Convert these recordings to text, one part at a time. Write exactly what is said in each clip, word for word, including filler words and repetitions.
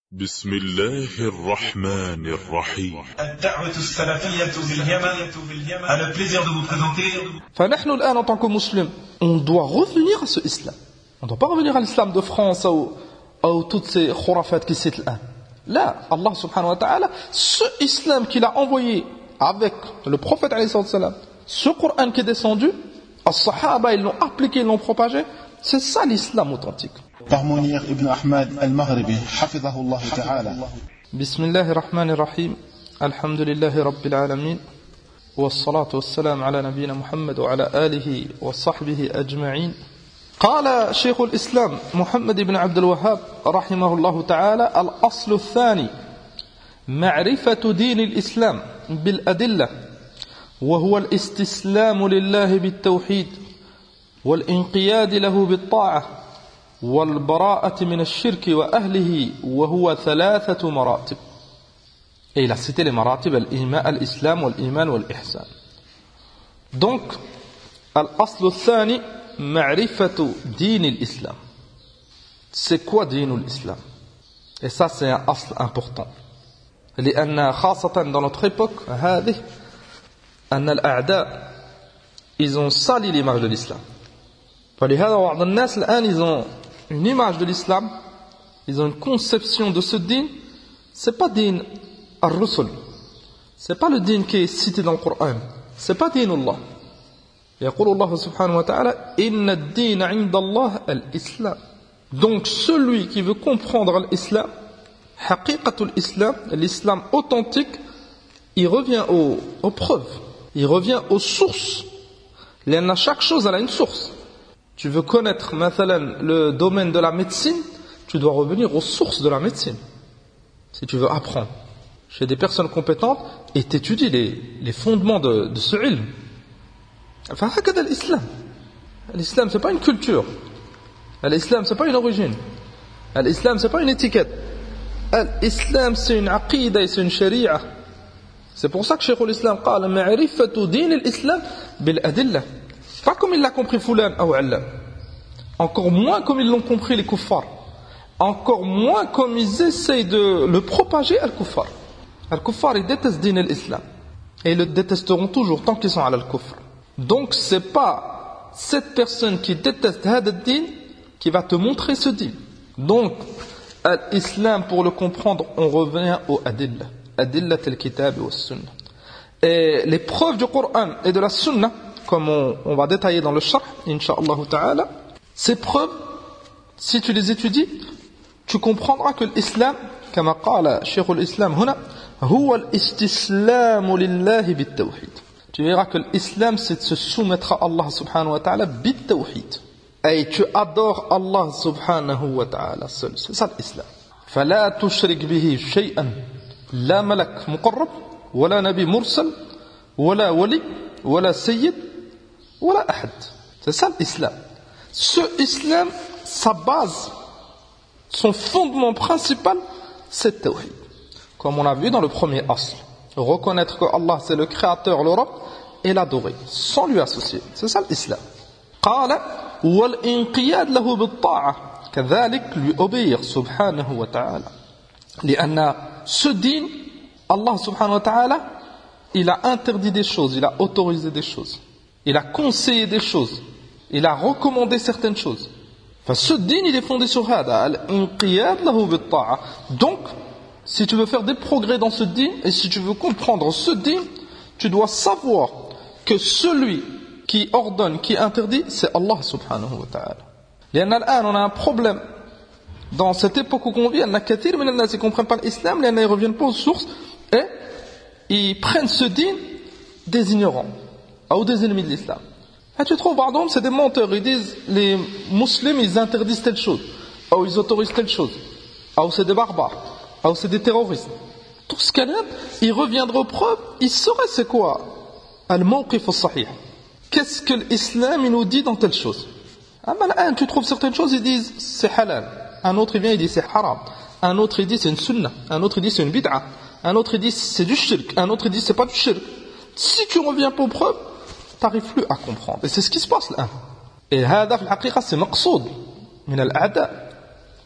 بسم الله الرحمن الرحيم. الدعوة السلفية باليمن a le plaisir de vous présenter. فنحن الآن en tant que musulmans, on doit revenir à ce islam. On ne doit pas revenir à l'islam de France ou, ou toutes ces khurafat qui citent l'un. Là, Allah subhanahu wa ta'ala, ce islam qu'il a envoyé avec le prophète alayhi salam, ce Coran qui est descendu, les sahaba ils l'ont appliqué, ils l'ont propagé, c'est ça l'islam authentique. Par Mounir ibn Ahmad al-Maghribi, hafidhahullah ta'ala. Bismillahir Rahmanir Rahim. Alhamdulillahi Rabbil Alamin. والصلاة والسلام على نبينا محمد وعلى آله وصحبه أجمعين. قال شيخ الإسلام محمد بن عبد الوهاب رحمه الله تعالى: الأصل الثاني معرفة دين الإسلام بالأدلة، وهو الاستسلام لله بالتوحيد والانقياد له بالطاعة والبراءة من الشرك وأهله، وهو ثلاثة مراتب. Et il a cité les maratib, al-islam, wal-iman, wal-ihsan. Donc, al-asl al-thani, ma'rifatu din al-islam. C'est quoi din al-islam? Et ça, c'est un asl important. لأن خاصة dans notre époque, هذه, أن الأعداء, ils ont sali l'image de l'islam. فلهذا بعض الناس الآن, ils ont une image de l'islam, ils ont une conception de ce din, c'est pas din Ar-Rusul. C'est pas le din qui est cité dans le Coran. C'est pas din Allah. يقول الله سبحانه وتعالى إن الدين عند الله الإسلام. Donc celui qui veut comprendre l'islam, حقيقة l'islam, l'islam authentique, il revient aux, aux preuves, il revient aux sources. لأن chaque chose elle a une source. Tu veux connaître مثلا le domaine de la médecine, tu dois revenir aux sources de la médecine si tu veux apprendre chez des personnes compétentes et t'étudies les, les fondements de, de ce ilm. Enfin, c'est l'islam. L'islam, c'est pas une culture. L'islam, c'est pas une origine. L'islam, c'est pas une étiquette. L'islam, c'est une aqida et c'est une sharia. C'est pour ça que Cheikh l'Islam قال معرفة دين الإسلام بالأدلة. Pas comme il l'a compris Fulan ou Allam. Encore moins comme ils l'ont compris les kuffars. Encore moins comme ils essayent de le propager al-kuffar. Al-kuffar, ils détestent din l'islam. Et ils le détesteront toujours tant qu'ils sont à l'al-kufr. Donc, c'est pas cette personne qui déteste had din qui va te montrer ce din. Donc, l'islam, pour le comprendre, on revient au adilla. Adillat al-kitab wa sunnah. Et les preuves du Coran et de la sunnah, comme on, on va détailler dans le sharh, incha'Allah ta'ala, ces preuves, si tu les étudies, tu comprendras que l'islam, comme قال شيخ الإسلام هنا, هو الاستسلام لله بالتوحيد. Tu verras que l'islam, c'est de se soumettre à Allah subhanahu wa ta'ala بالتوحيد. Et tu adores Allah subhanahu wa ta'ala seul. C'est ça l'islam. فلا تشرك به شيئا. لا ملك مقرب ولا نبي مرسل ولا ولي ولا سيد ولا أحد. C'est ça l'islam. Ce islam, sa base, son fondement principal, c'est le tawhid. Comme on a vu dans le premier asl. Reconnaître que Allah c'est le créateur, le Rabb, et l'adorer, sans lui associer. C'est ça l'islam. قال والانقياد له بالطاعة. كذلك lui obéir subhanahu wa ta'ala. لأن ce din, Allah subhanahu wa ta'ala, il a interdit des choses, il a autorisé des choses. Il a conseillé des choses. Il a recommandé certaines choses. Enfin, ce din, il est fondé sur hada, al-inqiyad lahu bit-ta'a. Donc, si tu veux faire des progrès dans ce din, et si tu veux comprendre ce din, tu dois savoir que celui qui ordonne, qui interdit, c'est Allah subhanahu wa ta'ala. لأن الآن, on a un problème. Dans cette époque où on vit, il y a kathir min al-nas qui ne comprennent pas l'islam, ils ne reviennent pas aux sources, et ils prennent ce din des ignorants, ou des ennemis de l'islam. Et tu trouves, pardon, c'est des menteurs. Ils disent, les musulmans, ils interdisent telle chose, ou ils autorisent telle chose, ou c'est des barbares, ou c'est des terroristes. Tout ce qu'elle a, ils reviendraient aux preuves, ils sauraient c'est quoi al-mawqif al-sahih. Qu'est-ce que l'islam il nous dit dans telle chose? Ah ben là, tu trouves certaines choses, ils disent c'est halal. Un autre il vient, il dit c'est haram. Un autre il dit c'est une sunnah. Un autre il dit c'est une bid'a. Un autre il dit c'est du shirk. Un autre il dit c'est pas du shirk. Si tu reviens pas aux preuves, t'arrives plus à comprendre. Et c'est ce qui se passe là. Et هذا في الحقيقة c'est مقصود من الأعداء.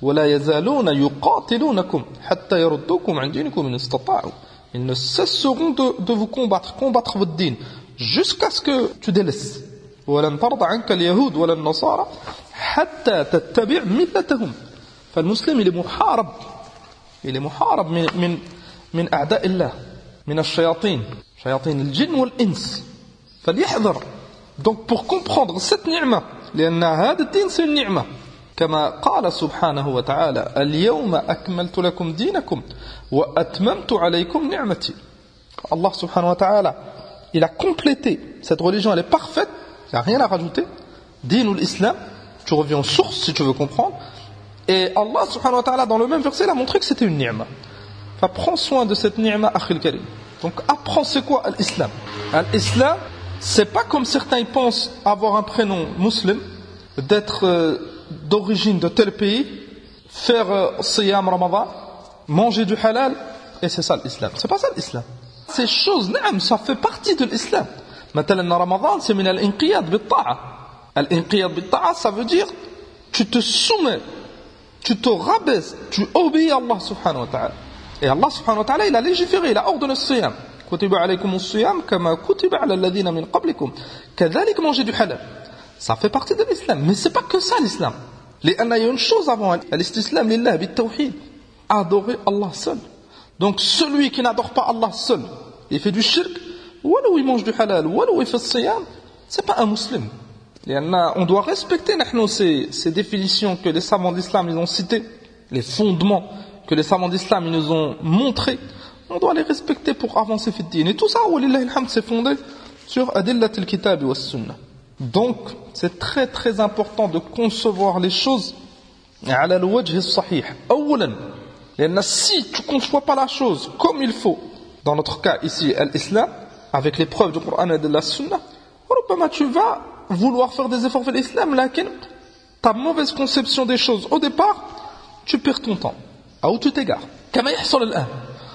ولا يزالون يقاتلونكم حتى يردوكم عن دينكم إن استطاعوا. Ils ne cesseront de, de vous combattre, combattre votre dîn, jusqu'à ce que tu délaisses. ولن ترضى عنك اليهود ولا النصارى حتى تتبع ملتهم. فالمسلم il est محارب, il est محارب من من من أعداء الله, من الشياطين, شياطين الجن والإنس. فليحذر. Donc pour comprendre cette ni'ma, لأن هذا الدين c'est une ni'ma. كما قال سبحانه وتعالى اليوم أكملت لكم دينكم وأتممت عليكم نعمتي. Allah subhanahu wa ta'ala, il a complété cette religion, elle est parfaite, il n'y a rien à rajouter. Din ou l'islam, tu reviens aux sources si tu veux comprendre. Et Allah subhanahu wa ta'ala, dans le même verset, il a montré que c'était une ni'ma. Enfin, prends soin de cette ni'ma, akhil karim. Donc apprends c'est quoi l'islam. L'islam, c'est pas comme certains ils pensent avoir un prénom musulman, d'être euh, d'origine de tel pays, faire euh, siyam ramadan, manger du halal, et c'est ça l'islam. C'est pas ça l'islam. Ces choses, naam, ça fait partie de l'islam. Maintenant, ramadan, c'est min al-inqiyad bit-ta'a. Al-inqiyad bit-ta'a, ça veut dire, tu te soumets, tu te rabaisses, tu obéis à Allah subhanahu wa ta'ala. Et Allah subhanahu wa ta'ala, il a légiféré, il a ordonné le siyam. Kutiba alaykum as-siyam kama kutiba ala alladhina min qablikum. Kadhalik manger du halal. Ça fait partie de l'islam, mais c'est pas que ça l'islam. Il y a une chose avant l'islam lillah bit-tawhid, adorer Allah seul. Donc celui qui n'adore pas Allah seul, il fait du shirk, ou alors il mange du halal, ou alors il fait le siyam, c'est pas un musulman. On doit respecter ces, ces définitions que les savants de l'islam ils ont citées, les fondements que les savants d'islam ils nous ont montrés. On doit les respecter pour avancer fi din. Et tout ça, walillahi alhamd, c'est fondé sur adillat al-kitab wa sunnah. Donc, c'est très très important de concevoir les choses ala al-wajh as-sahih. Awalan, si tu ne conçois pas la chose comme il faut, dans notre cas ici, l'islam, avec les preuves du Coran et de la Sunna, tu vas vouloir faire des efforts vers l'islam, mais ta mauvaise conception des choses au départ, tu perds ton temps. À où tu t'égares. Comme il y a l'an.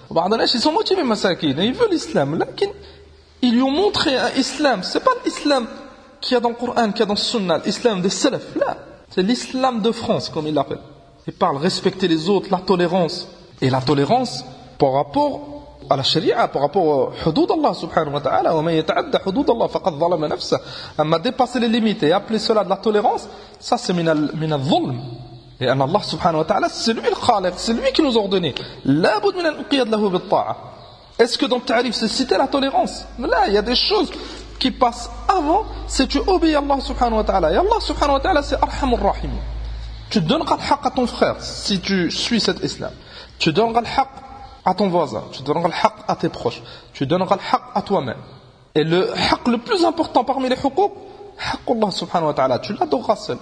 Ils sont motivés, masakin, ils veulent l'islam, mais ils lui ont montré un islam. Ce n'est pas l'islam qu'il y a dans le Coran, qu'il y a dans le Sunna, l'islam des salaf. Là, c'est l'islam de France, comme il l'appelle. Il parle respecter les autres, la tolérance. Et la tolérance par rapport à la sharia, par rapport au hudud Allah subhanahu wa ta'ala. Wa man yata'adda hudud Allah faqad zalama nafsa. Amma dépasser les limites et appeler cela de la tolérance, ça c'est min al-dhulm. Et Allah subhanahu wa ta'ala, c'est lui le khaliq, c'est lui qui nous a ordonné. La bud min al-qiyad lahu bit-ta'a. Est-ce que dans le ta'rif c'est citer la tolérance? Mais là, il y a des choses qui passent avant, c'est tu obéis à Allah subhanahu wa ta'ala. Et Allah subhanahu wa ta'ala, c'est arhamur rahim. Tu donneras le haqq à ton frère si tu suis cet islam. Tu donneras le haqq à ton voisin. Tu donneras le haqq à tes proches. Tu donneras le haqq à toi-même. Et le haqq le plus important parmi les huquq, haqq Allah subhanahu wa ta'ala. Tu l'adoreras seul.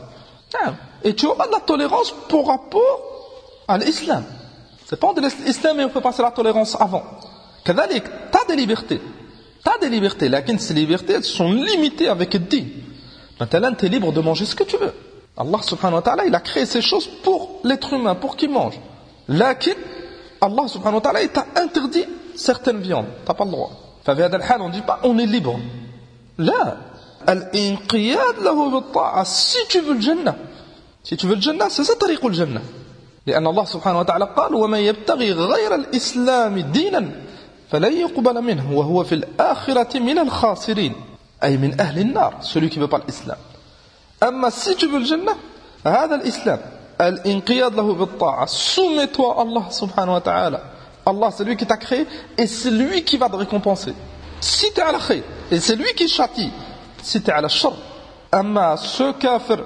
Et tu auras de la tolérance par rapport à l'islam. C'est pas de l'islam et on peut passer la tolérance avant. Kadalik, tu as des libertés. Tu as des libertés. Mais ces libertés, elles sont limitées avec le din. Maintenant, tu es libre de manger ce que tu veux. Allah subhanahu wa ta'ala, il a créé ces choses pour l'être humain, pour qu'il mange. Lakin, Allah subhanahu wa ta'ala, il t'a interdit certaines viandes. Tu n'as pas le droit. On ne dit pas, on est libre. Là, al-inqiyad lahu bit-ta'a. Si tu veux le jannah, si tu veux le jannah, c'est ça tariq al-jannah. لأن الله سبحانه وتعالى قال ومن يبتغي غير الإسلام دينا فلن يقبل منه وهو في الآخرة من الخاسرين أي من أهل النار. Celui qui veut pas l'islam. أما si tu veux le jannah, هذا الإسلام الانقياد له بالطاعة. Soumets-toi à Allah subhanahu wa ta'ala. Allah c'est lui qui t'a créé et c'est lui qui va te récompenser. Si tu es à la khayr, et c'est lui qui châtie. Si tu es à la shar. أما ce kafir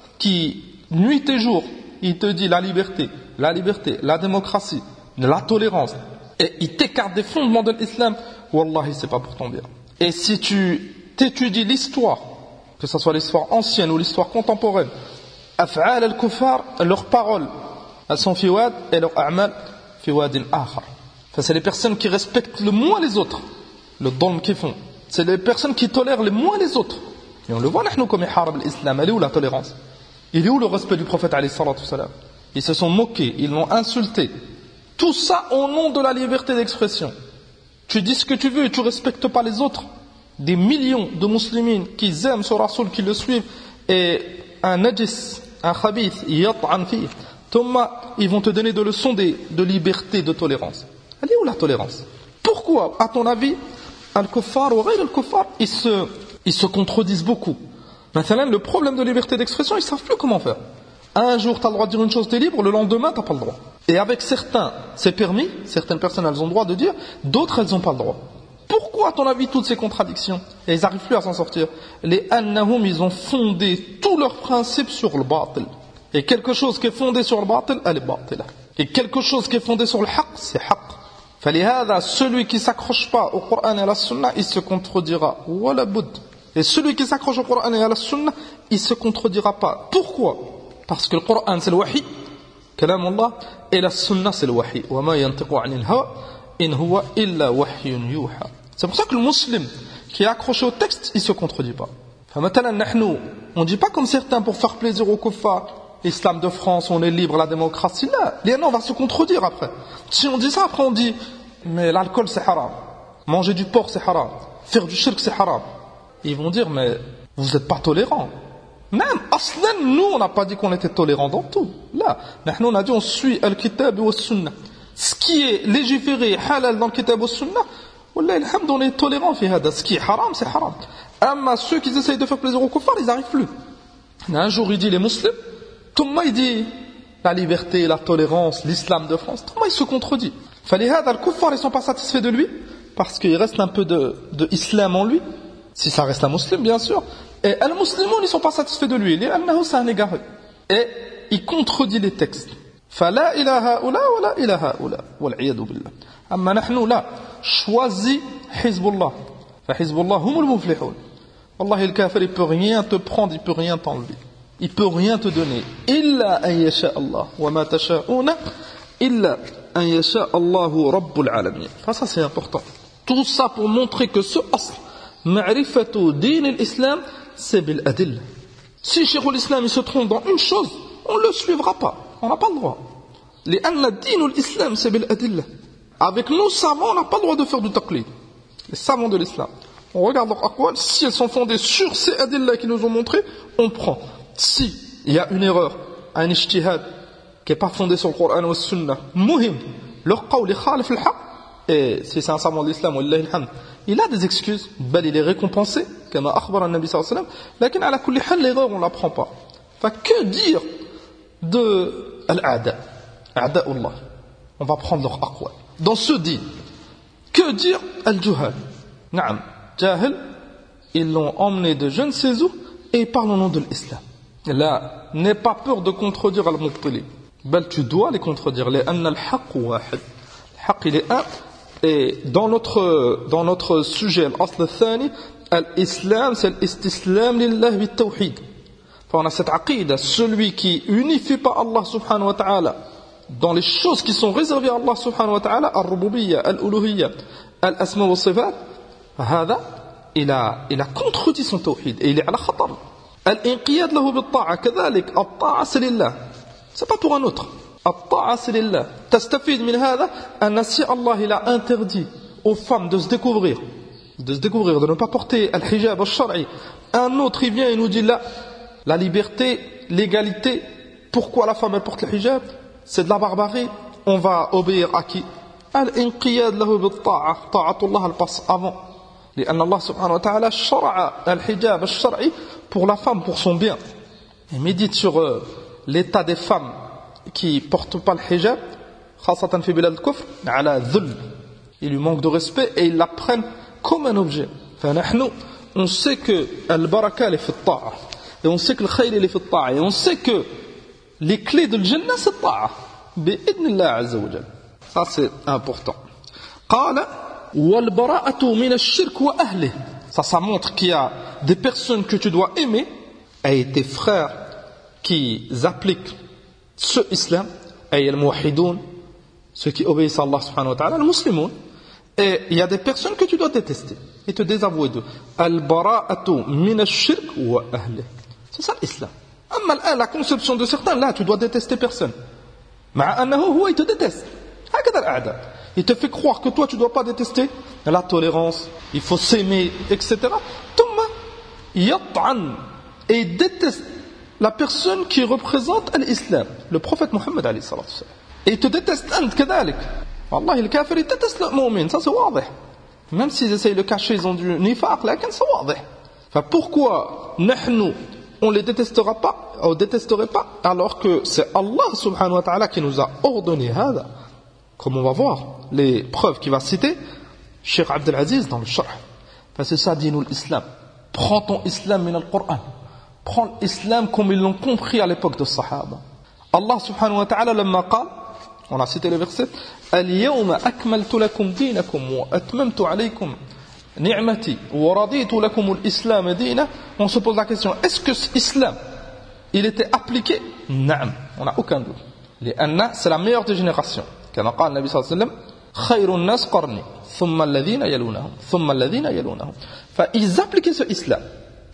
qui nuit et jour il te dit la liberté, la liberté, la démocratie, la tolérance, et il t'écarte des fondements de l'islam, wallahi c'est pas pour ton bien. Et si tu t'étudies l'histoire, que ce soit l'histoire ancienne ou l'histoire contemporaine, af'al al-kuffar, leurs paroles, elles sont fi wad et leurs a'mal fi wadin akhar. Enfin, c'est les personnes qui respectent le moins les autres, le dôme qu'ils font. C'est les personnes qui tolèrent le moins les autres. Et on le voit, nous, comme harab l'islam, elle est où la tolérance? Il est où le respect du prophète alayhi salatu salam? Ils se sont moqués, ils l'ont insulté. Tout ça au nom de la liberté d'expression. Tu dis ce que tu veux et tu ne respectes pas les autres. Des millions de musulmans qui aiment ce rasoul, qui le suivent, et un najis, un khabith, yat'an fi, Thomas, ils vont te donner des leçons de, de liberté, de tolérance. Elle est où la tolérance? Pourquoi, à ton avis, al-kuffar ou ghayr al-kuffar, ils se, ils se contredisent beaucoup? Maintenant, le problème de liberté d'expression, ils ne savent plus comment faire. Un jour, tu as le droit de dire une chose, tu es libre, le lendemain, tu n'as pas le droit. Et avec certains, c'est permis, certaines personnes, elles ont le droit de dire, d'autres, elles n'ont pas le droit. Pourquoi, à ton avis, toutes ces contradictions? Et ils n'arrivent plus à s'en sortir. Les annahum, ils ont fondé tous leurs principes sur le batil. Et quelque chose qui est fondé sur le batil, elle est batila. Et quelque chose qui est fondé sur le haqq, c'est haqq. فلهذا, celui qui ne s'accroche pas au Coran et à la Sunna, il se contredira. Wala bud. Et celui qui s'accroche au Coran et à la Sunna, il ne se contredira pas. Pourquoi? Parce que le Coran, c'est le wahi, kalam Allah, et la Sunna, c'est le wahi. Wa ma yantiqu anil hawa, in huwa illa wahyun yuha. C'est pour ça que le musulman qui est accroché au texte, il ne se contredit pas. On ne dit pas comme certains pour faire plaisir aux kuffars, l'islam de France, on est libre, la démocratie, là. Là, on va se contredire après. Si on dit ça, après on dit, mais l'alcool c'est haram, manger du porc c'est haram, faire du shirk c'est haram. Ils vont dire, mais vous n'êtes pas tolérants. Même, aslan, nous, on n'a pas dit qu'on était tolérants dans tout. Là, on a dit, on suit al-kitab wa sunnah. Ce qui est légiféré, halal dans le kitab wa sunnah, wallah, alhamd, on est tolérants. Ce qui est haram, c'est haram. Mais ceux qui essayent de faire plaisir aux kuffars, ils n'arrivent plus. Un jour, il dit les musulmans, Thomas, il dit la liberté, la tolérance, l'islam de France. Thomas, il se contredit. Falihada, les kuffars, ils ne sont pas satisfaits de lui, parce qu'il reste un peu de, de islam en lui. Si ça reste un musulman, bien sûr. Et les musulmans, ils ne sont pas satisfaits de lui. C'est un égaré. Et il contredit les textes. فلا إلى هؤلاء ولا إلى هؤلاء والعياذ بالله. أما نحن لا choisis حزب الله فحزب الله هم المفلحون. والله الكافر, il peut rien te prendre, il peut rien t'enlever, il peut rien te donner. إلا أن يشاء الله وما تشاءون إلا أن يشاء الله رب العالمين. Ça c'est important. Tout ça pour montrer que ce asl معرفة دين الإسلام c'est بالأدلة. Si Cheikh l'Islam il se trompe dans une chose, on ne le suivra pas. On n'a pas le droit. لأن الدين الإسلام c'est بالأدلة. Avec nos savants, on n'a pas le droit de faire du taqlid. Les savants de l'islam. On regarde leurs aqwal, si elles sont fondées sur ces adillas qui nous ont montré, on prend. Si il y a une erreur, un ijtihad qui n'est pas fondé sur le Coran ou la Sunna, muhim, leur qawl est khalif al-haq, et si c'est un savant de l'islam, wallahi alhamd, il a des excuses, bel il est récompensé, comme a akhbar an-nabi sallallahu alayhi wa sallam, lakin ala kulli hal, l'erreur on ne la prend pas. Enfin, que dire de al-a'da, a'da'ullah? On va prendre leur aqwal. Dans ce dit, que dire al-juhal? Naam, jahil, ils l'ont emmené de je ne sais où et ils parlent au nom de l'islam. Là, n'aie pas peur de contredire al-mubtili. Bel, tu dois les contredire. لأن الحق واحد. الحق il est un. Et dans notre, dans notre sujet, l'asl al-thani, l'islam, c'est l'istislam lillah bit-tawhid. On a cette aqida, celui qui unifie pas Allah subhanahu wa ta'ala dans les choses qui sont réservées à Allah subhanahu wa ta'ala, al-rububiyya, al-uluhiyya, al-asma wa sifat, هذا il a, il a contredit son tawhid et il est à la khatar. Al-inqiyad lahu bit-ta'a, كذلك الطاعة c'est lillah, c'est pas pour un autre. الطاعة c'est lillah. تستفيد من هذا أن si Allah il a interdit aux femmes de se découvrir, de se découvrir, de ne pas porter al-hijab al-shar'i, un autre il vient et nous dit là, la liberté, l'égalité, pourquoi la femme elle porte le hijab? C'est de la barbarie, on va obéir à qui? Al-inqiyad lahu bit-ta'a, ta'atullah elle passe avant. لأن Allah subhanahu wa ta'ala شرع الحجاب الشرعي pour la femme, pour son bien. Et médite sur euh, l'état des femmes qui portent pas le hijab, خاصة في بلاد الكفر, على ذل. Ils lui manquent de respect et ils la prennent comme un objet. فنحن, on sait que al-baraka elle est في الطاعة. Et on sait que le khayr il est في الطاعة. Et on sait que les clés de l'Jannah c'est الطاعة. بإذن الله عز وجل. Ça c'est important. قال والبراءة من الشرك وأهله. Ça, ça montre qu'il y a des personnes que tu dois aimer et tes frères qui appliquent ce islam, et les muwahhidoun, ceux qui obéissent à Allah subhanahu wa ta'ala, les musulmans. Et il y a des personnes que tu dois détester et te désavouer d'eux. Al-bara'atu min ash-shirk wa ahlihi. C'est ça l'islam. Amma la conception de certains, là, tu dois détester personne. Ma'a annahu huwa, il te déteste. Hakada al-a'da. Il te fait croire que toi tu ne dois pas détester la tolérance, il faut s'aimer, et cetera. Thumma yat'an, et il déteste la personne qui représente l'islam, le prophète Mohammed alayhi salatu wassalam. Et il te déteste, ant kadalik. Wallahi, le kafir, il déteste le mu'min, ça c'est wadih. Même s'ils essayent de le cacher, ils ont du nifaq, là, c'est wadih. Enfin, pourquoi nous, on les détestera pas, on détesterait pas, alors que c'est Allah subhanahu wa ta'ala qui nous a ordonné hada. Comme on va voir les preuves qu'il va citer, Cheikh Abdel Aziz dans le Sharh. Enfin, c'est ça, dis-nous l'islam. Prends ton islam min al-Qur'an. Prends l'islam comme ils l'ont compris à l'époque de Sahaba. Allah subhanahu wa ta'ala, lamma qal, on a cité le verset, Al-yawma akmaltu lakum dinakum wa atmamtu alaykum ni'mati wa raditu lakum al-islam dina. On se pose la question, est-ce que l'islam, il était appliqué? Naam, on n'a aucun doute. Lianna, c'est la meilleure des générations. Kana qala Nabi sallallahu alayhi wa sallam, khayrun nas qarni, thumma alladhina yalunahum, thumma alladhina yalunahum. Enfin, ils appliquaient ce islam.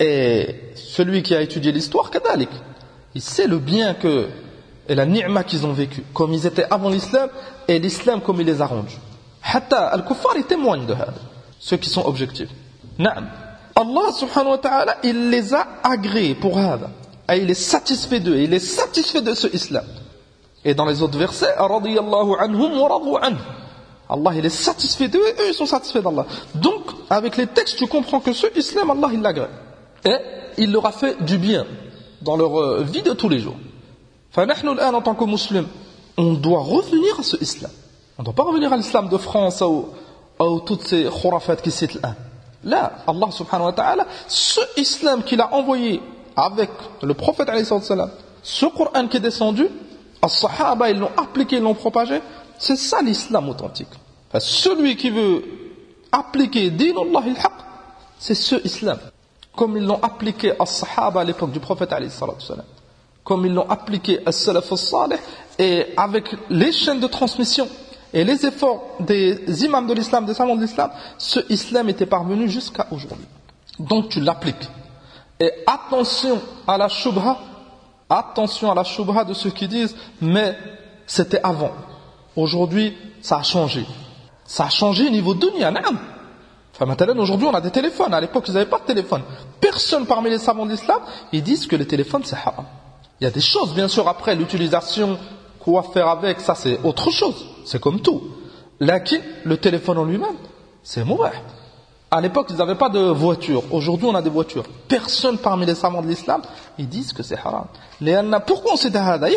Et celui qui a étudié l'histoire, kadalik, il sait le bien que, et la ni'ma qu'ils ont vécu, comme ils étaient avant l'islam, et l'islam comme il les a rendus. Hatta al-kuffar, ils témoignent de ça, ceux qui sont objectifs. Naam. Allah subhanahu wa ta'ala, il les a agréés pour ça. Et il est satisfait d'eux, il est satisfait de ce islam. Et dans les autres versets, radiyallahu anhum wa radu anhu. Allah, il est satisfait d'eux, et eux, ils sont satisfaits d'Allah. Donc, avec les textes, tu comprends que ce islam, Allah, il l'agrée. Et il leur a fait du bien dans leur vie de tous les jours. فنحن الآن en tant que musulmans, on doit revenir à ce islam. On ne doit pas revenir à l'islam de France ou, ou toutes ces khurafat qui citent là. Là, Allah subhanahu wa ta'ala, ce islam qu'il a envoyé avec le prophète alayhi salam, ce Coran qui est descendu, les sahaba, ils l'ont appliqué, ils l'ont propagé, c'est ça l'islam authentique. Enfin, celui qui veut appliquer dinullah al-haq, c'est ce islam. Comme ils l'ont appliqué aux sahaba à l'époque du prophète alayhi salam. Comme ils l'ont appliqué à Salaf al-Salih, et avec les chaînes de transmission et les efforts des imams de l'islam, des savants de l'islam, ce islam était parvenu jusqu'à aujourd'hui. Donc tu l'appliques. Et attention à la shubha, attention à la shubha de ceux qui disent, mais c'était avant. Aujourd'hui, ça a changé. Ça a changé au niveau dunya, naam. Enfin, maintenant, aujourd'hui, on a des téléphones. À l'époque, ils n'avaient pas de téléphone. Personne parmi les savants de l'islam, ils disent que le téléphone, c'est haram. Il y a des choses, bien sûr, après l'utilisation, quoi faire avec, ça c'est autre chose. C'est comme tout. Lakin, le téléphone en lui-même, c'est mubah. À l'époque, ils n'avaient pas de voiture. Aujourd'hui, on a des voitures. Personne parmi les savants de l'islam, ils disent que c'est haram. Pourquoi on s'est dit hada?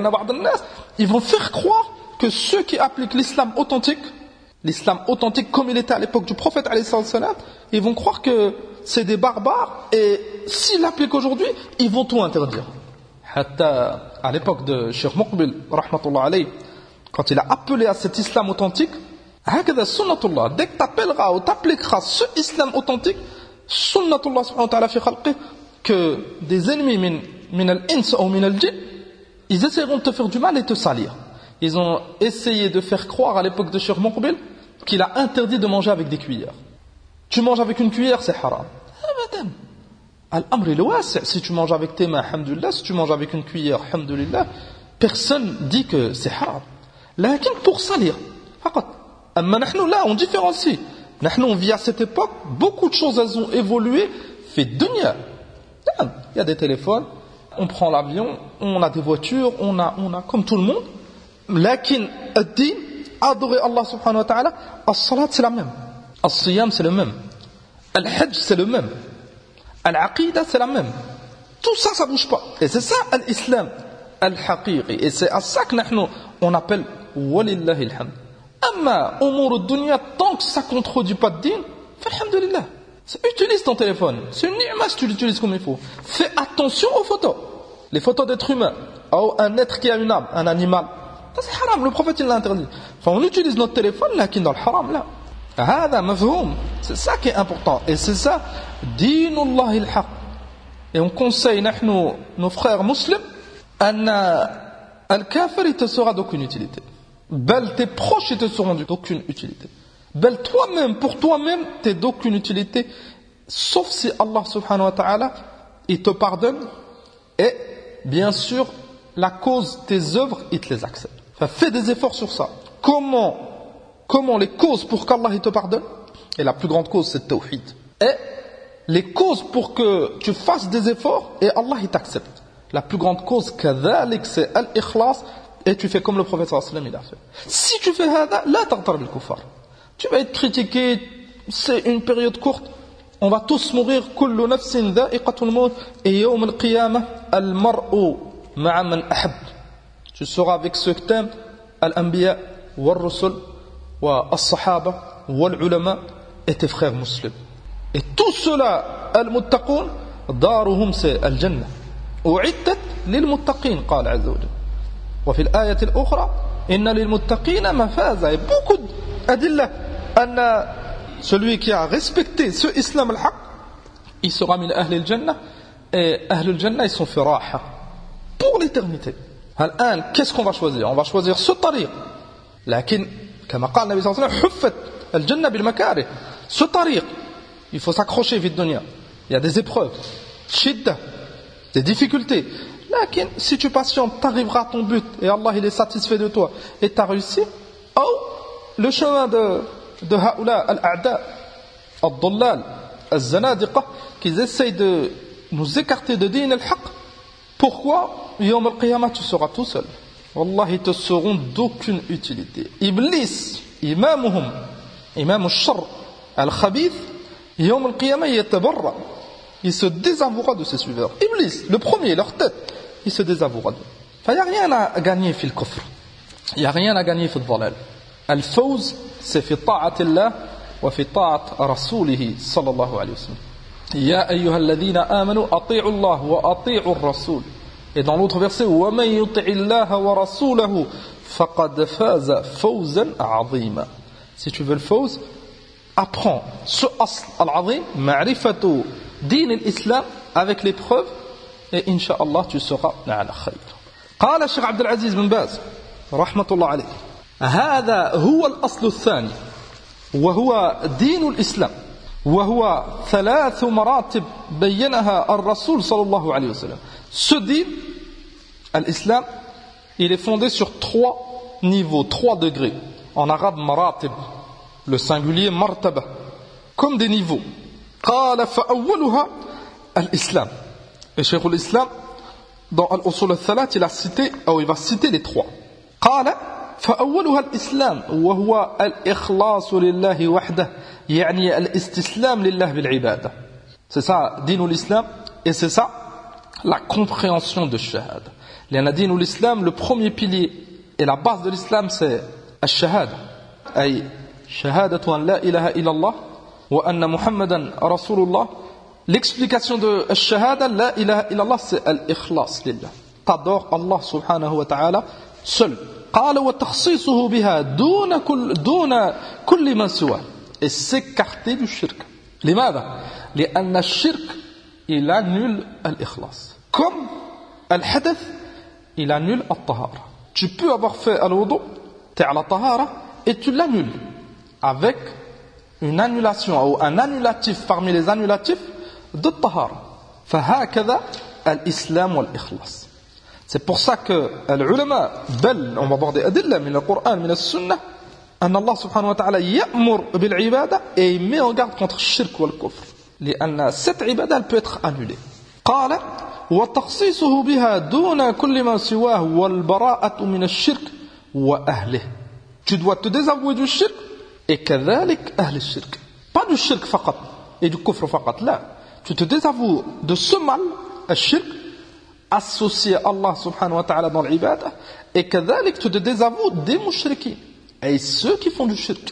Ils vont faire croire que ceux qui appliquent l'islam authentique, l'islam authentique comme il était à l'époque du prophète alayhi salam, ils vont croire que c'est des barbares et s'ils l'appliquent aujourd'hui, ils vont tout interdire. Hatta, à l'époque de Cheikh Muqbil, rahmatullah alayhi, quand il a appelé à cet islam authentique, hakada sunnatullah, dès que tu appelleras ou t'appliqueras ce islam authentique, sunnatullah subhanahu wa ta'ala fi khalqih, que des ennemis min, min al-ins ou min al-jinn, ils essaieront de te faire du mal et te salir. Ils ont essayé de faire croire à l'époque de Cheikh Muqbil qu'il a interdit de manger avec des cuillères. Tu manges avec une cuillère, c'est haram. Abadan. Al-amr il wasi', si tu manges avec tes mains, alhamdulillah, si tu manges avec une cuillère, alhamdulillah, personne dit que c'est haram. Lakin pour salir, faqat. Amma nahnu là, on différencie. Nahnu, on vit à cette époque, beaucoup de choses elles ont évolué, fait dunya. Il y a des téléphones, on prend l'avion, on a des voitures, on a, on a comme tout le monde. Lakin, ad-din, adorer Allah subhanahu wa ta'ala, as-salat c'est la même. As-siyam c'est le même. Al-hajj c'est le même. Al-aqidah c'est la même. Tout ça, ça bouge pas. Et c'est ça l'islam al-haqiqi. Et c'est à ça que nous, on appelle walillahi alhamd. Amma, umur ad-dunya, tant que ça contredit pas de din, alhamdulillah. Utilise ton téléphone. C'est une ni'ma si tu l'utilises comme il faut. Fais attention aux photos. Les photos d'êtres humains. Ou un être qui a une âme, un animal. Ça c'est haram, le prophète il l'a interdit. Enfin, on utilise notre téléphone, là, qui est dans le haram, là. هذا مفهوم. C'est ça qui est important. Et c'est ça, dinullah al-haq. Et on conseille, nous, nos frères musulmans, al-kafir, il te sera d'aucune utilité. Bel, tes proches, ils te seront d'aucune utilité. Bel, toi-même, pour toi-même, t'es d'aucune utilité, sauf si Allah subhanahu wa ta'ala, il te pardonne, et, bien sûr, la cause, tes œuvres, il te les accepte. Enfin, fais des efforts sur ça. Comment Comment les causes pour qu'Allah te pardonne? Et la plus grande cause, c'est le tawhid. Et les causes pour que tu fasses des efforts et Allah il t'accepte. La plus grande cause, كذلك, c'est al-ikhlas, et tu fais comme le prophète sallallahu alayhi wa sallam il a fait. Si tu fais هذا, لا تغتر بالكفار. Tu vas être critiqué, c'est une période courte, on va tous mourir, كل نفس ذائقة الموت, et يوم القيامة, المرء مع من أحب. Tu seras avec ceux que t'aimes, al-anbiya, wal-rusul, wal-sahaba, wal-ulama, et tes frères musulmans. Et tout cela, al-muttaqoun, daruhum c'est al-jannah. أعدت للمتقين قال عز وجل وفي الآية الأخرى إن للمتقين مفازا. Et beaucoup d'adillah أن celui qui a respecté ce islam al-haq il sera min أهل الجنة et أهل الجنة ils sont في راحة pour l'éternité. الآن qu'est-ce qu'on va choisir? On va choisir ce طريق لكن كما قال النبي صلى الله عليه وسلم حفت الجنة بالمكاره. Ce طريق il faut s'accrocher في الدنيا. Il y a des épreuves شدة, des difficultés. Lakin, si tu patientes, tu arriveras à ton but et Allah il est satisfait de toi et tu as réussi. Ou le chemin de, de Haoula al-A'da, al-Dullal, al-Zanadiqa, qu'ils essayent de nous écarter de din al-Haq. Pourquoi? Yawm al-Qiyamah, tu seras tout seul. Wallah, ils te seront d'aucune utilité. Iblis, imamuhum, imam al-Shar, al-Khabith, Yawm al-Qiyamah, yatabarra. Il se désavouera de ses suiveurs. Iblis, le premier, leur tête, il se désavouera d'eux. Il n'y a rien à gagner في الكفر. Il n'y a rien à gagner في الضلال. الفوز c'est في طاعة الله وفي طاعة رسوله صلى الله عليه وسلم. يا أيها الذين آمنوا أطيعوا الله وأطيعوا الرسول. Et dans l'autre verset ومن يطع الله ورسوله فقد فاز فوزا عظيما. Si tu veux le fawz, apprends ce asl al-azim, ma'rifatu din al-islam avec les preuves et incha'Allah tu seras ala khayr. قال الشيخ عبد العزيز بن باز رحمة الله عليه هذا هو الأصل الثاني وهو دين الإسلام وهو ثلاث مراتب بينها الرسول صلى الله عليه وسلم. Ce din, l'islam, il est fondé sur trois niveaux, trois degrés. En arabe, maratib, le singulier martaba, comme des niveaux. قال فأولها الإسلام. Et Cheikh l'Islam, dans Al-Usul al-Thalat, il a cité, ou il va citer les trois. قال فأولها الإسلام وهو الإخلاص لله وحده يعني الاستسلام لله بالعبادة. C'est ça, دين l'islam, et c'est ça, la compréhension de shahada. لأن دين l'islam, le premier pilier et la base de l'islam, c'est الشهادة. أي شهادة أن لا إله إلا الله وأن محمدا رسول الله. L'explication de الشهادة لا إله إلا الله, c'est الإخلاص لله. T'adores Allah subhanahu wa ta'ala seul. قال وتخصيصه بها دون كل دون كل ما سواه. Et s'écarter du shirk. لماذا؟ لأن الشرك il annule الإخلاص. Comme الحدث il annule الطهارة. Tu peux avoir fait al-wudu, t'es à la tahara et tu l'annules avec une annulation ou un annulatif parmi les annulatifs de tahara. فهكذا الإسلام والإخلاص. C'est pour ça que les ulama, bel, on va voir des adillah, من القرآن, من السنة, أن الله سبحانه وتعالى يأمر بالعبادة et il met en garde contre le shirk ou le kufr. لأن cette عبادة elle peut être annulée. قال وتخصيصه بها دون كل ما سواه والبراءة من الشرك وأهله. Tu dois te désavouer du shirk et كذلك أهل الشرك. Pas du shirk فقط et du kufr فقط, là. Tu te désavoues de ce mal, le shirk, associé à Allah subhanahu wa ta'ala dans l'ibada, et كذلك tu te désavoues des mushrikins, et ceux qui font du shirk.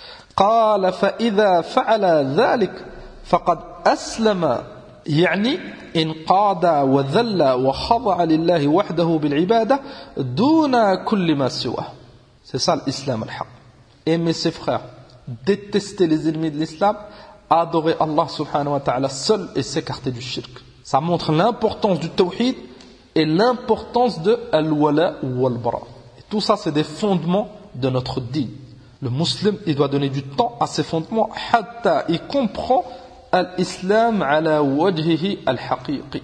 قال فإذا فعل ذلك فقد أسلم يعني انقاد وذل وخضع لله وحده بالعبادة دون كل ما سواه. C'est ça l'islam al-haq. Aimer ses frères, détester les ennemis de l'islam, adorer Allah subhanahu wa ta'ala seul et s'écarter du shirk. Ça montre l'importance du tawhid et l'importance de al-wala ou al-bara. Et tout ça, c'est des fondements de notre din. Le musulman, il doit donner du temps à ces fondements hatta il comprend الإسلام على وجهه الحقيقي.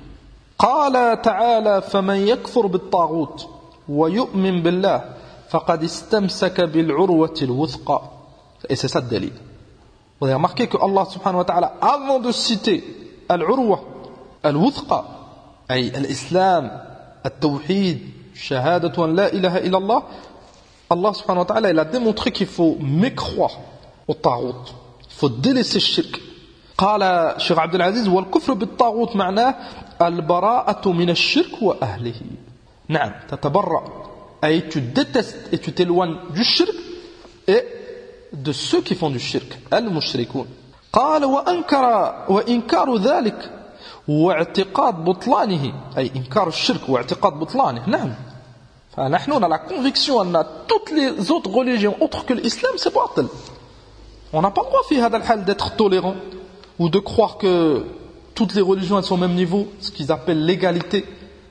قال تعالى فمن يكفر بالطاغوت ويؤمن بالله فقد استمسك بالعروة الوثقى. Et c'est ça le dalil. Vous avez remarqué que Allah subhanahu wa ta'ala, avant de citer al-urwa al-wuthqa, أي الإسلام التوحيد شهادة أن لا إله إلا الله. Allah subhanahu wa ta'ala, il a démontré qu'il faut mécroire au tarout. Il faut délaisser le shirk. قال الشيخ عبد العزيز والكفر بالطاغوت معناه البراءة من الشرك وأهله. نعم تتبرأ أي tu détestes et tu t'éloignes du shirk et de ceux qui font du shirk المشركون. قال وأنكر وإنكار ذلك واعتقاد بطلانه أي إنكار الشرك واعتقاد بطلانه. نعم فنحن on a la conviction أن toutes les autres religions autres que l'islam c'est باطل. On n'a pas le droit في هذا الحال d'être tolérant ou de croire que toutes les religions elles sont au même niveau, ce qu'ils appellent l'égalité,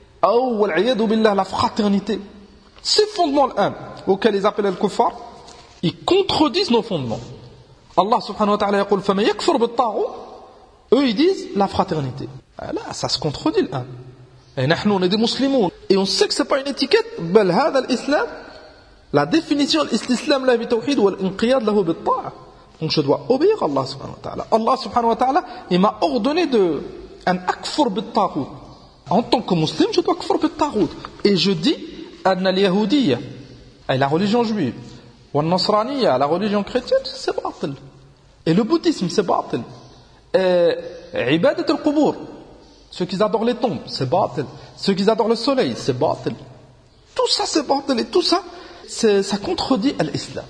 ou والعياذ بالله la fraternité. Ces fondements un auxquels ils appellent le kuffar, ils contredisent nos fondements. Allah subhanahu wa ta'ala يقول فمن يكفر بالطاغوت, eux ils disent la fraternité. Là ça se contredit un. Et nous on est des musulmans et on sait que c'est pas une étiquette, بل هذا الإسلام, la définition de l'islam là بالتوحيد والانقياد له بالطاعة. Donc je dois obéir à Allah subhanahu wa ta'ala. Allah subhanahu wa ta'ala, il m'a ordonné de an akfur bit taghut. En tant que musulman, je dois akfur bit taghut. Et je dis anna al-yahudiyya, la religion juive, wa al-nasraniyya, la religion chrétienne, c'est batil. Et le bouddhisme, c'est batil. Et ibadat al-qubur, ceux qui adorent les tombes, c'est batil. Ceux qui adorent le soleil, c'est batil. Tout ça, c'est batil. Et tout ça, c'est, ça contredit l'islam.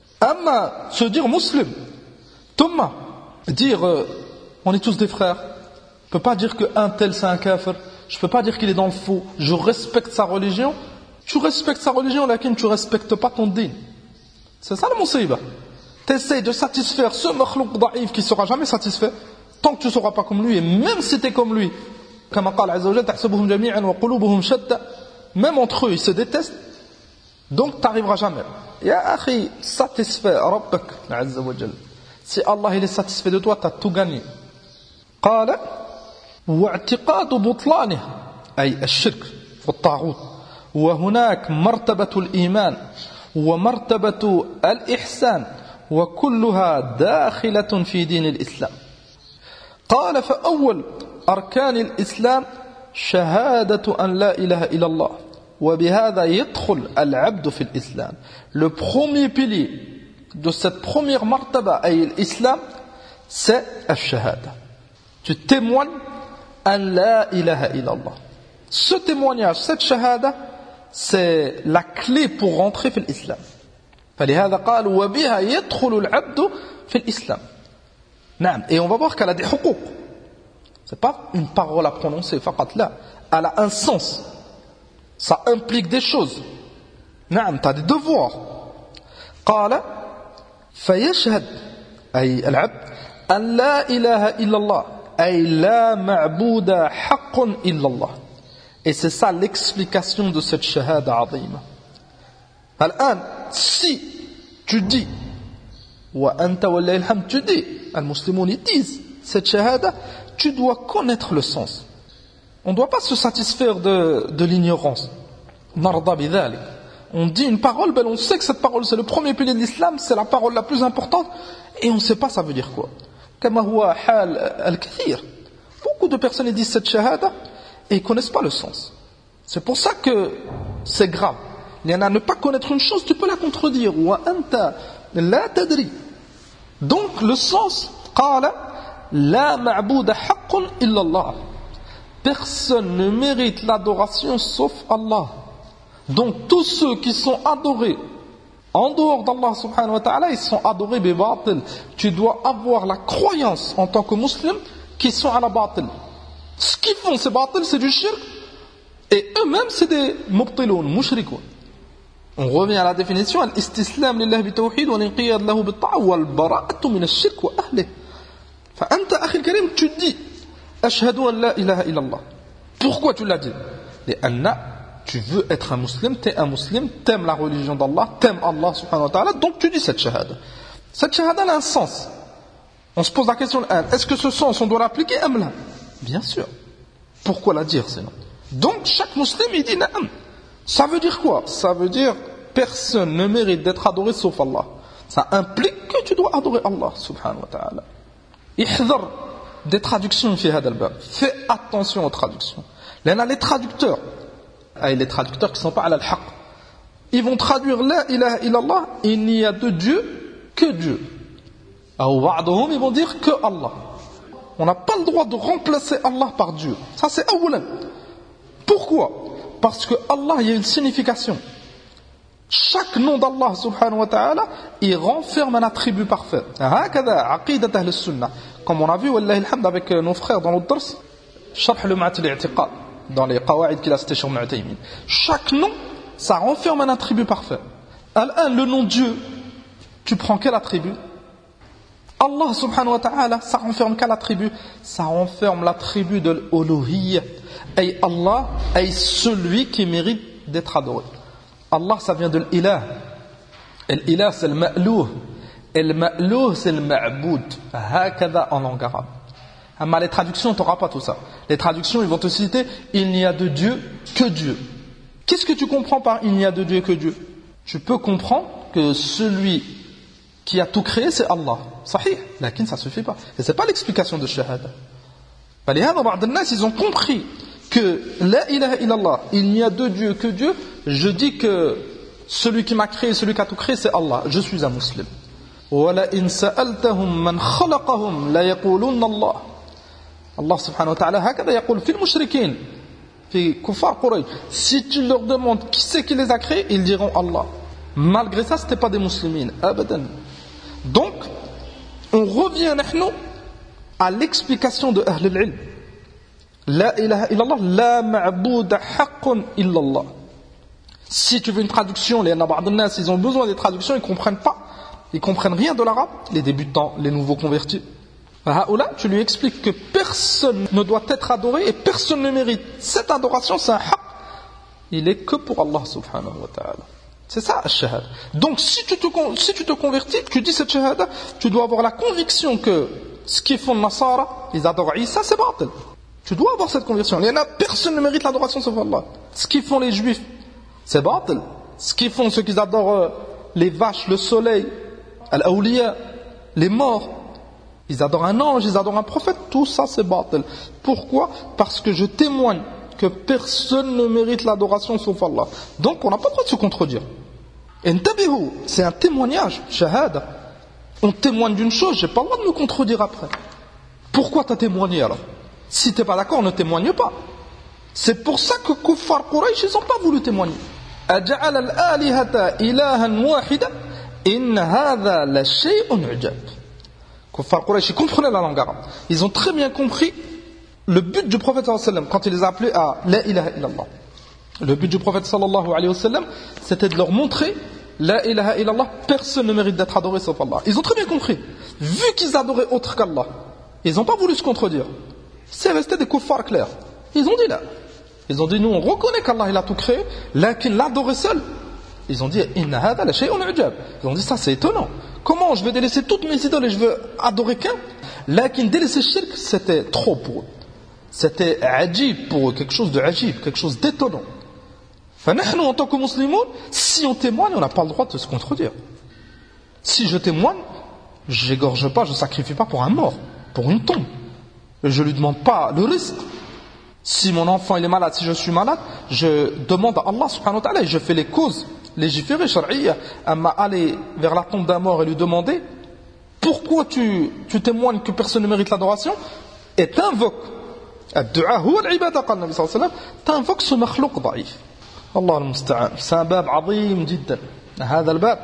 Amma, se dire musulman, Thomas, dire euh, on est tous des frères, je ne peux pas dire qu'un tel c'est un kafir, je ne peux pas dire qu'il est dans le faux, je respecte sa religion, tu respectes sa religion, laquelle tu ne respectes pas ton din. C'est ça le musiba. Tu essaies de satisfaire ce makhlouk daïf qui ne sera jamais satisfait, tant que tu ne seras pas comme lui, et même si tu es comme lui, comme Allah Azza wa Jalla, tahsabuhum jami'an wa qulubuhum shatta, même entre eux ils se détestent, donc tu n'arriveras jamais. Ya akhi, satisfait Rabbak Azza wa Jalla. Si Allah il est satisfait de toi, tu as tout gagné. قال واعتقاد بطلانه أي الشرك والطاغوت وهناك مرتبة الإيمان ومرتبة الإحسان وكلها داخلة في دين الإسلام. قال فأول أركان الإسلام شهادة أن لا إله إلا الله وبهذا يدخل العبد في الإسلام. Le premier pilier de cette première martaba ay l'islam, c'est al-shahada. Tu témoignes an la ilaha illallah. Ce témoignage, cette shahada, c'est la clé pour rentrer في l'islam. فلهذا قال وبها يدخل العبد في الإسلام. نعم. Et on va voir qu'elle a des حقوق. C'est pas une parole à prononcer, فقط لا. Elle a un sens. Ça implique des choses. نعم, tu as des devoirs. قال فيشهد أي العبد أن لا إله إلا الله أي لا معبود حق إلا الله. Et c'est ça l'explication de cette shahada عظيمة. الآن si tu dis وأنت والله الحمد, tu dis, المسلمون ils disent cette shahada, tu dois connaître le sens. On ne doit pas se satisfaire de, de l'ignorance. Narda bidhalik. On dit une parole, ben on sait que cette parole c'est le premier pilier de l'islam, c'est la parole la plus importante, et on ne sait pas ça veut dire quoi. Kama huwa hal al-kathir. Beaucoup de personnes disent cette shahada et ils ne connaissent pas le sens. C'est pour ça que c'est grave. Il y en a ne pas connaître une chose, tu peux la contredire. Wa anta la tadri. Donc le sens, qala la ma'bouda haqqun illa Allah. Personne ne mérite l'adoration sauf Allah. Donc tous ceux qui sont adorés en dehors d'Allah subhanahu wa ta'ala, ils sont adorés bi batil. Tu dois avoir la croyance en tant que musulman qu'ils sont à la batil. Ce qu'ils font c'est batil, c'est du shirk, et eux-mêmes c'est des mubtiloun, mushrikoun. On revient à la définition al-istislam lillah bi tawhid wa l'inqiyad lahu bi ta'a wal bara'atu min ash-shirk wa ahlihi. Fa anta akhi al-karim, tu dis ashhadu an la ilaha illallah. Pourquoi tu l'as dit? لأن tu veux être un musulman, tu es un musulman, tu aimes la religion d'Allah, tu aimes Allah subhanahu wa ta'ala, donc tu dis cette shahada. Cette shahada a un sens. On se pose la question, est-ce que ce sens on doit l'appliquer? Bien sûr. Pourquoi la dire sinon? Donc chaque musulman il dit na'am. Ça veut dire quoi? Ça veut dire personne ne mérite d'être adoré sauf Allah. Ça implique que tu dois adorer Allah subhanahu wa ta'ala. Ihdar des traductions fi hada al-bab. Fais attention aux traductions. Là, on a les traducteurs. Et les traducteurs qui ne sont pas à l'al-haq. Ils vont traduire la ilaha illallah, il n'y a de Dieu que Dieu. Ou ba'dhum, ils vont dire que Allah. On n'a pas le droit de remplacer Allah par Dieu. Ça c'est awlan. Pourquoi? Parce que Allah, il y a une signification. Chaque nom d'Allah subhanahu wa ta'ala, il renferme un attribut parfait. Hakada, aqidat ahl sunnah. Comme on a vu, wallahi alhamd, avec nos frères dans notre dars, Sharh Lumat al-i'tiqad, dans les qawaïd qu'il a cité sur Ibn Taymiyyah. Chaque nom, ça renferme un attribut parfait. Al-un, le nom Dieu, tu prends quel attribut? Allah subhanahu wa ta'ala, ça renferme quel attribut? Ça renferme l'attribut de l'uluhiyya. Et Allah est celui qui mérite d'être adoré. Allah, ça vient de l'ilah. Et l'ilah, c'est le ma'louh. Et le ma'louh, c'est le ma'boud. Hakada en langue arabe. Mais les traductions, tu n'auras pas tout ça. Les traductions, ils vont te citer il n'y a de Dieu que Dieu. Qu'est-ce que tu comprends par il n'y a de Dieu que Dieu? Tu peux comprendre que celui qui a tout créé, c'est Allah. Sahih. Lakin ça ne suffit pas. Et ce n'est pas l'explication de Shahada. Ils ont compris que la ilaha illallah, il n'y a de Dieu que Dieu. Je dis que celui qui m'a créé, celui qui a tout créé, c'est Allah. Je suis un musulman. وَلَئِنْ سَأَلْتَهُمْ مَنْ خَلَقَهُمْ لَيَقُولُنَّ اللَّهِ. Allah subhanahu wa ta'ala هكذا يقول في المشركين في كفار قريش. Si tu leur demandes qui c'est qui les a créés, ils diront Allah. Malgré ça, ce n'étaient pas des musulmans. Abadan. Donc, on revient nous à l'explication de Ahl al-Ilm. La ilaha illallah, la ma'bouda haqqun illallah. Si tu veux une traduction, les naba'adnas, ils ont besoin des traductions, ils ne comprennent pas. Ils ne comprennent rien de l'arabe, les débutants, les nouveaux convertis. Haoula, tu lui expliques que personne ne doit être adoré et personne ne mérite. Cette adoration, c'est un haqq. Il est que pour Allah subhanahu wa ta'ala. C'est ça, al-shahada. Donc, si tu, te, si tu te convertis, tu dis cette shahada, tu dois avoir la conviction que ce qu'ils font les Nasara, ils adorent Isa, c'est batil. Tu dois avoir cette conviction. Il y en a, personne ne mérite l'adoration sauf Allah. Ce qu'ils font les Juifs, c'est batil. Ce qu'ils font, ceux qui adorent euh, les vaches, le soleil, al-awliya, les morts, ils adorent un ange, ils adorent un prophète, tout ça c'est batil. Pourquoi? Parce que je témoigne que personne ne mérite l'adoration sauf Allah. Donc on n'a pas le droit de se contredire. Et ntabihu, c'est un témoignage, shahada. On témoigne d'une chose, j'ai pas le droit de me contredire après. Pourquoi tu as témoigné alors? Si tu n'es pas d'accord, ne témoigne pas. C'est pour ça que Kuffar Quraysh, ils n'ont pas voulu témoigner. Aja'ala al-alihata ilahan wahida in hadha la shay'un ujab. Kuffar Quraysh, ils comprenaient la langue arabe. Ils ont très bien compris le but du prophète sallallahu alayhi wa sallam quand il les a appelés à la ilaha illallah. Le but du prophète sallallahu alayhi wa sallam, c'était de leur montrer la ilaha illallah, personne ne mérite d'être adoré sauf Allah. Ils ont très bien compris. Vu qu'ils adoraient autre qu'Allah, ils n'ont pas voulu se contredire. C'est resté des kuffars clairs. Ils ont dit là. Ils ont dit nous on reconnaît qu'Allah il a tout créé, mais qu'il l'adorait seul. Ils ont dit inna hada la shay'un ujab. Ils ont dit ça c'est étonnant. Comment je vais délaisser toutes mes idoles et je veux adorer qu'un? Lakin délaisser shirk c'était trop pour eux. C'était ajib pour eux, quelque chose de ajib, quelque chose d'étonnant. فنحن en tant que musulmans, si on témoigne, on n'a pas le droit de se contredire. Si je témoigne, j'égorge pas, je sacrifie pas pour un mort, pour une tombe. Je lui demande pas le risque. Si mon enfant il est malade, si je suis malade, je demande à Allah subhanahu wa ta'ala et je fais les causes légiférées, shar'iyya, à aller vers la tombe d'un mort et lui demander pourquoi tu, tu témoignes que personne ne mérite l'adoration et t'invoques. الدعاء هو العبادة قال النبي صلى الله عليه وسلم تنفق ce مخلوق ضعيف. الله المستعان. C'est un bab عظيم جدا. هذا الباب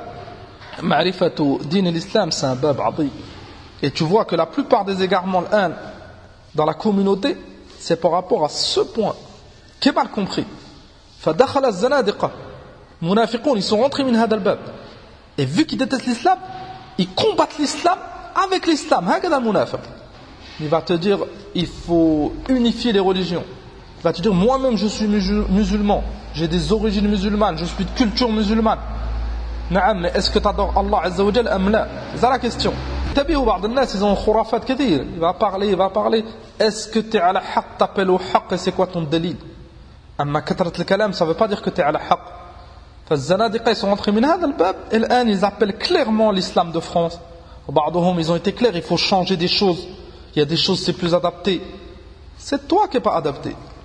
معرفة دين الإسلام c'est un bab عظيم. Et tu vois que la plupart des égarements un, dans la communauté, c'est par rapport à ce point qui est mal compris. فدخل الزنادقة منافقون, ils sont rentrés من هذا الباب. Et vu qu'ils détestent l'islam, ils combattent l'islam avec l'islam. هكذا المنافق. Il va te dire, il faut unifier les religions. Il va te dire, moi-même je suis musulman, j'ai des origines musulmanes, je suis de culture musulmane. Naam, mais est-ce que tu adores Allah Azza wa Jal am la? C'est ça la question. Tabi'ou ba'd an-nas, ils ont khurafat kathir. Il va parler, il va parler. Est-ce que tu es à la haqq, t'appelles au haqq et c'est quoi ton dalil? Amma katrat al-kalam, ça veut pas dire que tu es à la haqq. فالزنادقة ils sont rentrés من هذا الباب et الآن ils appellent clairement l'islam de France. وبعضهم ils ont été clairs, il faut changer des choses. Il y a des choses c'est plus adapté. C'est toi qui n'es pas adapté.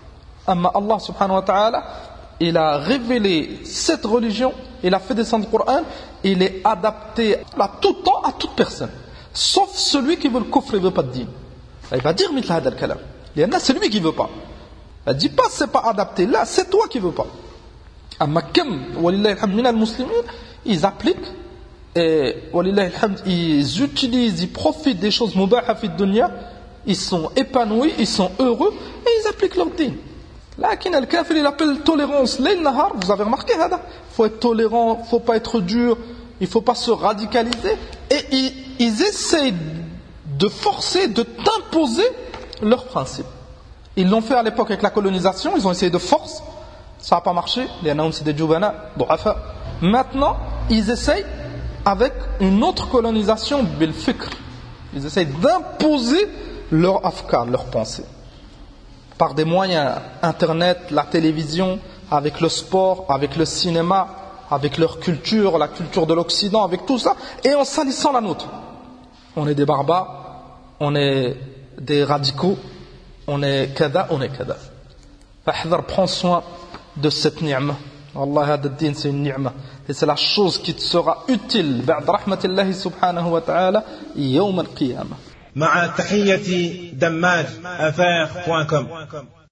Amma Allah subhanahu wa ta'ala, il a révélé cette religion, il a fait descendre le Coran, il est adapté à tout temps, à toute personne. Sauf celui qui veut le kufr, il ne veut pas de din. Il va dire mitla hadal kalam. C'est lui qui ne veut pas. Il ne dit pas c'est pas adapté. Là, c'est toi qui ne veux pas. Amma kam, walillahi alhamd, min al-muslimin, ils appliquent, et walillahi alhamd, ils utilisent, ils profitent des choses mubaha fi dunya, ils sont épanouis, ils sont heureux, et ils appliquent leur din. Là, le kafir, il appelle tolérance. Layl nahar, vous avez remarqué, il faut être tolérant, il ne faut pas être dur, il ne faut pas se radicaliser. Et ils, ils essayent de forcer, de t'imposer leurs principes. Ils l'ont fait à l'époque avec la colonisation, ils ont essayé de force, ça n'a pas marché, les anaoun c'est des djoubana, du'afa. Maintenant, ils essayent avec une autre colonisation, bil fikr. Ils essayent d'imposer leur afkar, leur pensée. Par des moyens, internet, la télévision, avec le sport, avec le cinéma, avec leur culture, la culture de l'Occident, avec tout ça, et en salissant la nôtre. On est des barbares, on est des radicaux, on est kada, on est kada. Fahdhar, prends soin de cette ni'ma. Allah, hada din, c'est une ni'ma. Et c'est la chose qui te sera utile, ba'd rahmatillahi subhanahu wa ta'ala, yawm al-qiyamah. مع تحية دماج أفاق point com